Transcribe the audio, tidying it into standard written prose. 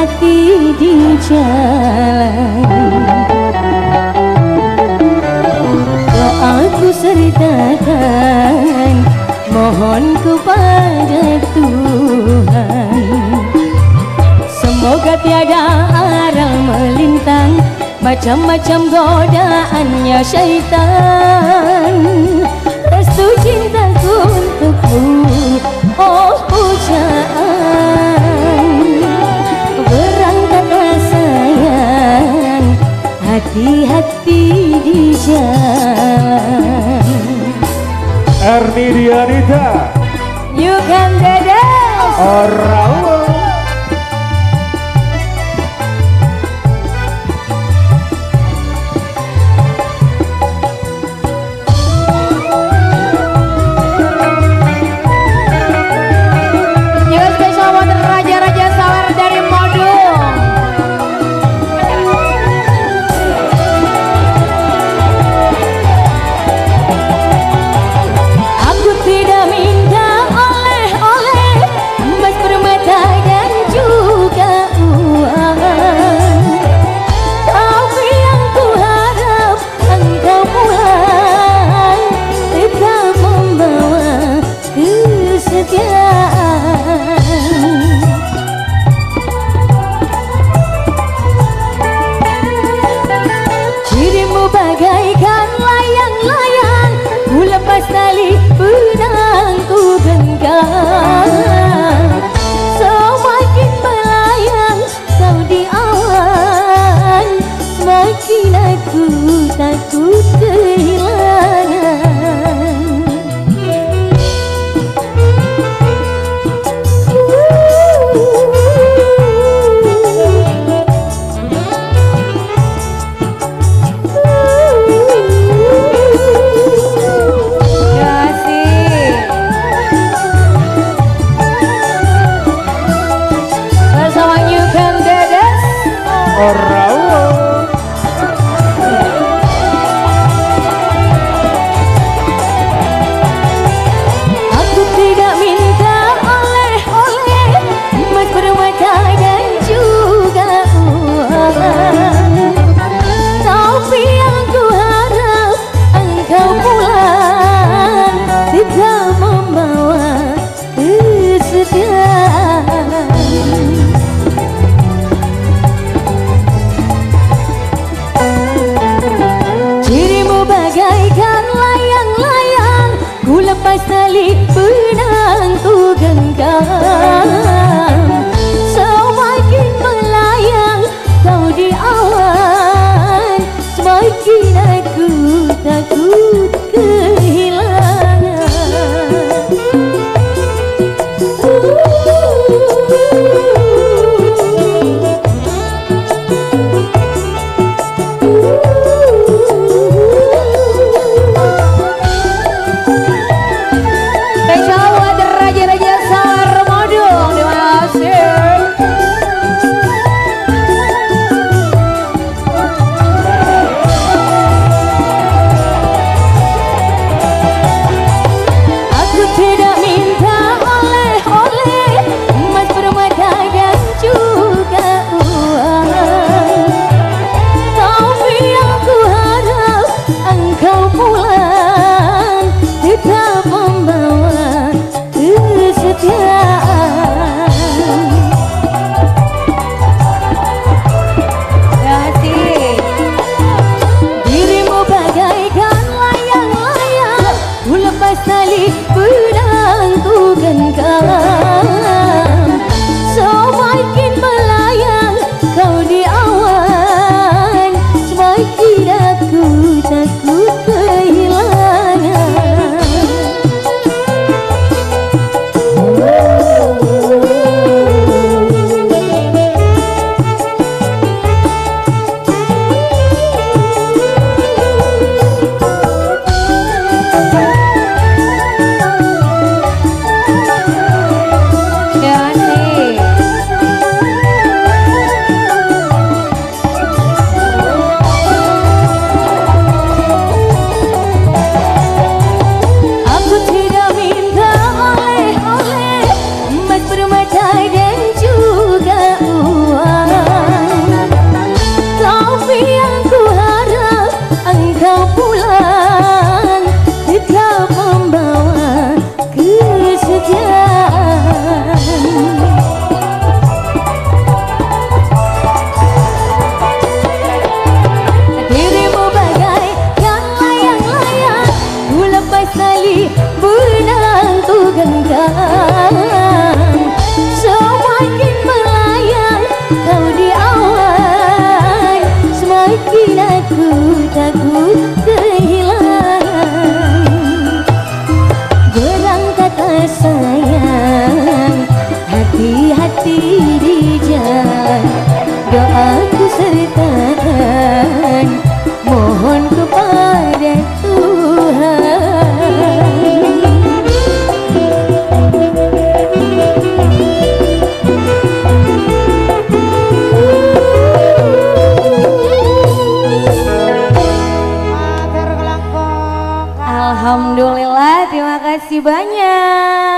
hati di jalan. Doaku sertakan, mohon kepada Tuhan, semoga tiada aral melintang, macam-macam godaannya syaitan. Restu cintaku untukmu, oh pujaan. Berangkatlah sayang, hati-hati di jalan. Erni Dianita, You Can Dedes, Orawa. juga spesial buat raja-raja sawer dari Modul. Aku tidak minta oleh-oleh, emas, permata dan juga uang, tapi yang ku harap engkau pulang tetap membawa kesetiaan. Cirimu bagaikan layang-layang, ku lepas tali benang ku genggam. Semakin melayang kau di awan, semakin aku takut kehilangan. Bersama You Can Dedes, Orawa. aku tidak minta oleh-oleh, emas, permata dan juga uang, tapi yang ku harap engkau pulang tidak membawa kesedihan. Cirimu bagaikan layang-layang, ku lepas tali benang ku genggam. Semakin melayang kau di awan, semakin aku takut kehilangan. Spesial buat raja-raja sawer Modul, terima kasih. Alhamdulillah, terima kasih banyak.